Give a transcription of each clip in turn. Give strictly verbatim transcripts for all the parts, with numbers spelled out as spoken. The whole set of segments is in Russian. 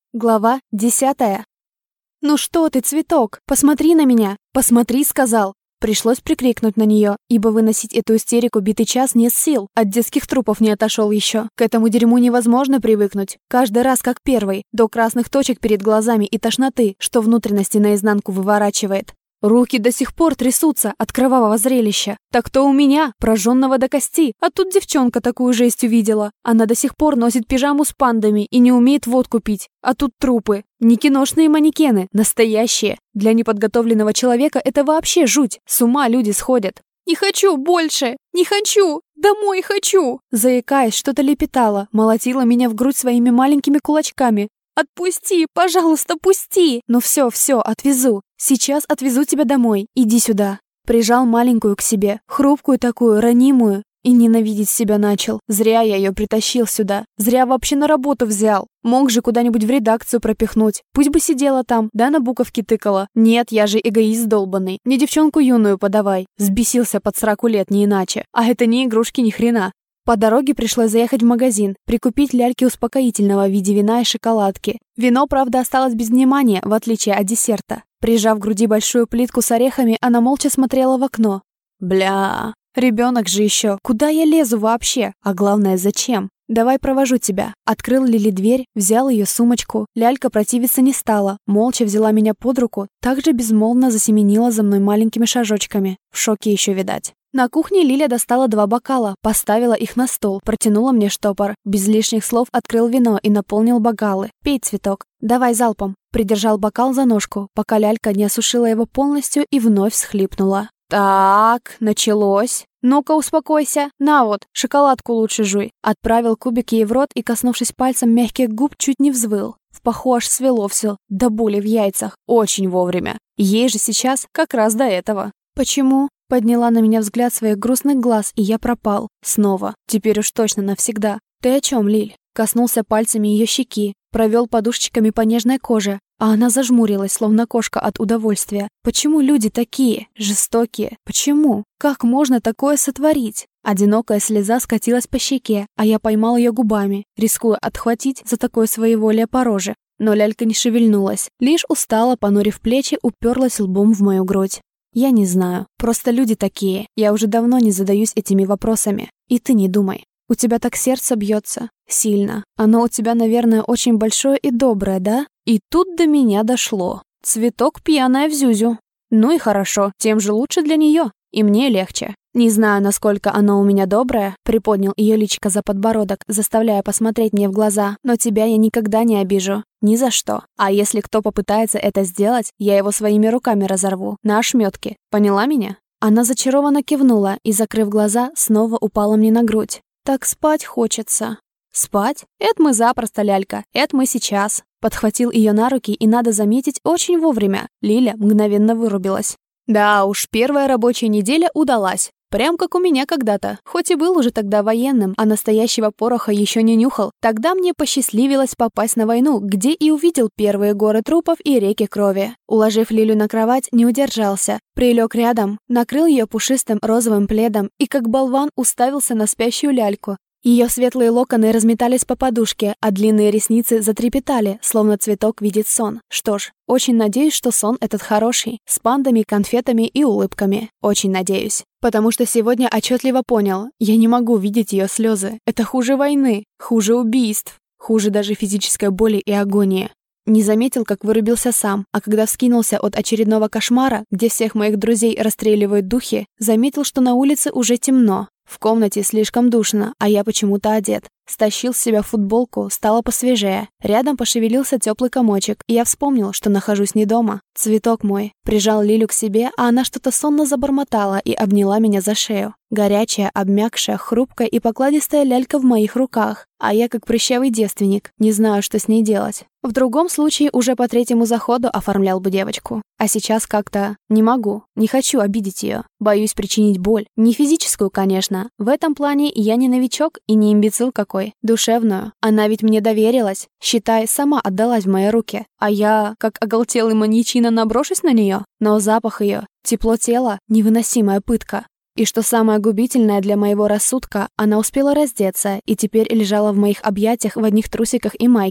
Глава десятая. «Ну что ты, цветок, посмотри на меня! Посмотри!» — сказал. Пришлось прикрикнуть на нее, ибо выносить эту истерику битый час нет сил. От детских трупов не отошел еще. К этому дерьму невозможно привыкнуть. Каждый раз как первый, до красных точек перед глазами и тошноты, что внутренности наизнанку выворачивает. Руки до сих пор трясутся от кровавого зрелища. Так-то у меня, прожженного до кости, а тут девчонка такую жесть увидела. Она до сих пор носит пижаму с пандами и не умеет водку пить. А тут трупы. Не киношные манекены, настоящие. Для неподготовленного человека это вообще жуть. С ума люди сходят. «Не хочу больше! Не хочу! Домой хочу!» Заикаясь, что-то лепетала, молотила меня в грудь своими маленькими кулачками. «Отпусти, пожалуйста, пусти!» «Ну все, все, отвезу. Сейчас отвезу тебя домой. Иди сюда». Прижал маленькую к себе, хрупкую такую, ранимую. И ненавидеть себя начал. Зря я ее притащил сюда. Зря вообще на работу взял. Мог же куда-нибудь в редакцию пропихнуть. Пусть бы сидела там, да на буковки тыкала. Нет, я же эгоист долбанный. Мне девчонку юную подавай. Взбесился под сраку лет, не иначе. А это не игрушки ни хрена. По дороге пришлось заехать в магазин, прикупить ляльке успокоительного в виде вина и шоколадки. Вино, правда, осталось без внимания, в отличие от десерта. Прижав к груди большую плитку с орехами, она молча смотрела в окно. Бля, ребенок же еще. Куда я лезу вообще? А главное, зачем? «Давай провожу тебя». Открыл Лили дверь, взял ее сумочку. Лялька противиться не стала, молча взяла меня под руку, также безмолвно засеменила за мной маленькими шажочками. В шоке еще, видать. На кухне Лиля достала два бокала, поставила их на стол, протянула мне штопор. Без лишних слов открыл вино и наполнил бокалы. «Пей, цветок. Давай залпом». Придержал бокал за ножку, пока лялька не осушила его полностью и вновь всхлипнула. «Так, началось. Ну-ка, успокойся. На вот, шоколадку лучше жуй». Отправил кубик ей в рот и, коснувшись пальцем мягких губ, чуть не взвыл. В паху аж свело все, до боли в яйцах. Очень вовремя. Ей же сейчас как раз до этого. «Почему?» Подняла на меня взгляд своих грустных глаз, и я пропал. Снова. Теперь уж точно навсегда. «Ты о чем, Лиль?» Коснулся пальцами ее щеки, провел подушечками по нежной коже, а она зажмурилась, словно кошка от удовольствия. Почему люди такие? Жестокие? Почему? Как можно такое сотворить? Одинокая слеза скатилась по щеке, а я поймал ее губами, рискуя отхватить за такое своеволие по роже. Но лялька не шевельнулась, лишь устало, понурив плечи, уперлась лбом в мою грудь. Я не знаю, просто люди такие. Я уже давно не задаюсь этими вопросами. И ты не думай. У тебя так сердце бьется. Сильно. Оно у тебя, наверное, очень большое и доброе, да? И тут до меня дошло. Цветок пьяная в зюзю. Ну и хорошо, тем же лучше для нее. И мне легче. Не знаю, насколько оно у меня доброе, приподнял ее личико за подбородок, заставляя посмотреть мне в глаза, но тебя я никогда не обижу. Ни за что. А если кто попытается это сделать, я его своими руками разорву. На ошметки. Поняла меня? Она зачарованно кивнула и, закрыв глаза, снова упала мне на грудь. Так спать хочется. Спать? Это мы запросто, лялька. Это мы сейчас. Подхватил ее на руки, и, надо заметить, очень вовремя. Лиля мгновенно вырубилась. Да уж, первая рабочая неделя удалась. Прям как у меня когда-то. Хоть и был уже тогда военным, а настоящего пороха еще не нюхал, тогда мне посчастливилось попасть на войну, где и увидел первые горы трупов и реки крови. Уложив Лилю на кровать, не удержался. Прилег рядом, накрыл ее пушистым розовым пледом и как болван уставился на спящую ляльку. Ее светлые локоны разметались по подушке, а длинные ресницы затрепетали, словно цветок видит сон. Что ж, очень надеюсь, что сон этот хороший, с пандами, конфетами и улыбками. Очень надеюсь. Потому что сегодня отчетливо понял, я не могу видеть ее слезы. Это хуже войны, хуже убийств, хуже даже физической боли и агонии. Не заметил, как вырубился сам, а когда вскинулся от очередного кошмара, где всех моих друзей расстреливают духи, заметил, что на улице уже темно. В комнате слишком душно, а я почему-то одет. Стащил с себя футболку, стало посвежее. Рядом пошевелился теплый комочек, и я вспомнил, что нахожусь не дома. Цветок мой. Прижал Лилю к себе, а она что-то сонно забормотала и обняла меня за шею. Горячая, обмякшая, хрупкая и покладистая лялька в моих руках. А я, как прыщавый девственник, не знаю, что с ней делать. В другом случае уже по третьему заходу оформлял бы девочку. А сейчас как-то не могу, не хочу обидеть ее. Боюсь причинить боль. Не физическую, конечно. В этом плане я не новичок и не имбецил какой. Душевную. Она ведь мне доверилась. Считай, сама отдалась в мои руки. А я, как оголтелый маньячина, наброшусь на нее. Но запах ее, тепло тела, невыносимая пытка. И что самое губительное для моего рассудка, она успела раздеться и теперь лежала в моих объятиях в одних трусиках и майке.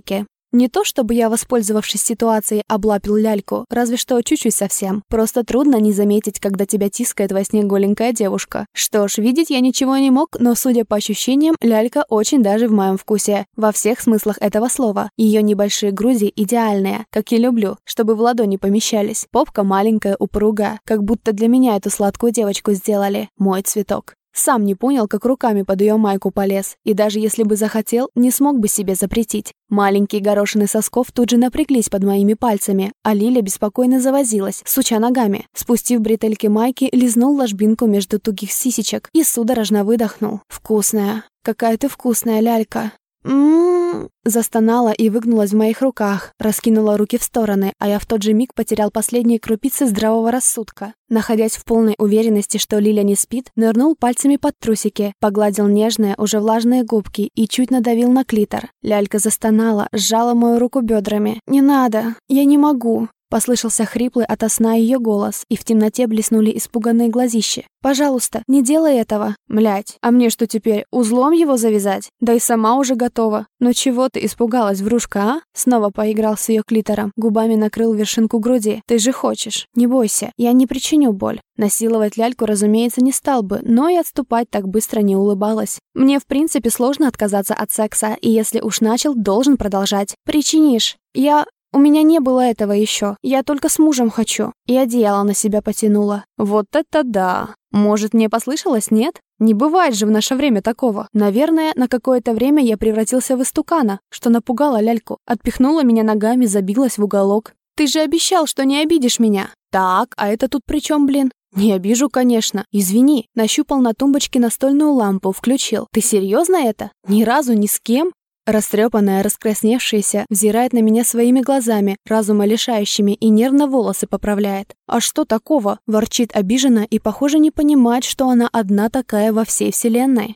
Не то чтобы я, воспользовавшись ситуацией, облапил ляльку, разве что чуть-чуть совсем. Просто трудно не заметить, когда тебя тискает во сне голенькая девушка. Что ж, видеть я ничего не мог, но, судя по ощущениям, лялька очень даже в моем вкусе. Во всех смыслах этого слова. Ее небольшие груди идеальные, как я люблю, чтобы в ладони помещались. Попка маленькая, упругая, как будто для меня эту сладкую девочку сделали. Мой цветок. Сам не понял, как руками под ее майку полез, и даже если бы захотел, не смог бы себе запретить. Маленькие горошины сосков тут же напряглись под моими пальцами, а Лиля беспокойно завозилась, суча ногами. Спустив бретельки майки, лизнул ложбинку между тугих сисечек и судорожно выдохнул. «Вкусная. Какая ты вкусная, лялька!» «М-м-м», застонала и выгнулась в моих руках, раскинула руки в стороны, а я в тот же миг потерял последние крупицы здравого рассудка. Находясь в полной уверенности, что Лиля не спит, нырнул пальцами под трусики, погладил нежные, уже влажные губки и чуть надавил на клитор. Лялька застонала, сжала мою руку бедрами. «Не надо, я не могу». Послышался хриплый ото сна ее голос, и в темноте блеснули испуганные глазищи. «Пожалуйста, не делай этого». «Млять, а мне что теперь, узлом его завязать? Да и сама уже готова». «Ну чего ты испугалась, врушка, а?» Снова поиграл с ее клитором, губами накрыл вершинку груди. «Ты же хочешь. Не бойся, я не причиню боль». Насиловать ляльку, разумеется, не стал бы, но и отступать так быстро не улыбалась. Мне, в принципе, сложно отказаться от секса, и если уж начал, должен продолжать. «Причинишь. Я...» «У меня не было этого еще. Я только с мужем хочу». И одеяло на себя потянула. Вот это да. Может, мне послышалось, нет? Не бывает же в наше время такого. Наверное, на какое-то время я превратился в истукана, что напугало ляльку. Отпихнула меня ногами, забилась в уголок. «Ты же обещал, что не обидишь меня». «Так, а это тут при чем, блин?» «Не обижу, конечно. Извини». Нащупал на тумбочке настольную лампу, включил. «Ты серьезно это? Ни разу ни с кем?» Растрепанная, раскрасневшаяся, взирает на меня своими глазами, разума лишающими, и нервно волосы поправляет. «А что такого?» – ворчит обиженно и, похоже, не понимает, что она одна такая во всей вселенной.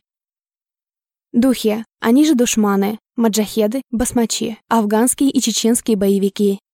Духи, они же душманы, маджахеды, басмачи, афганские и чеченские боевики.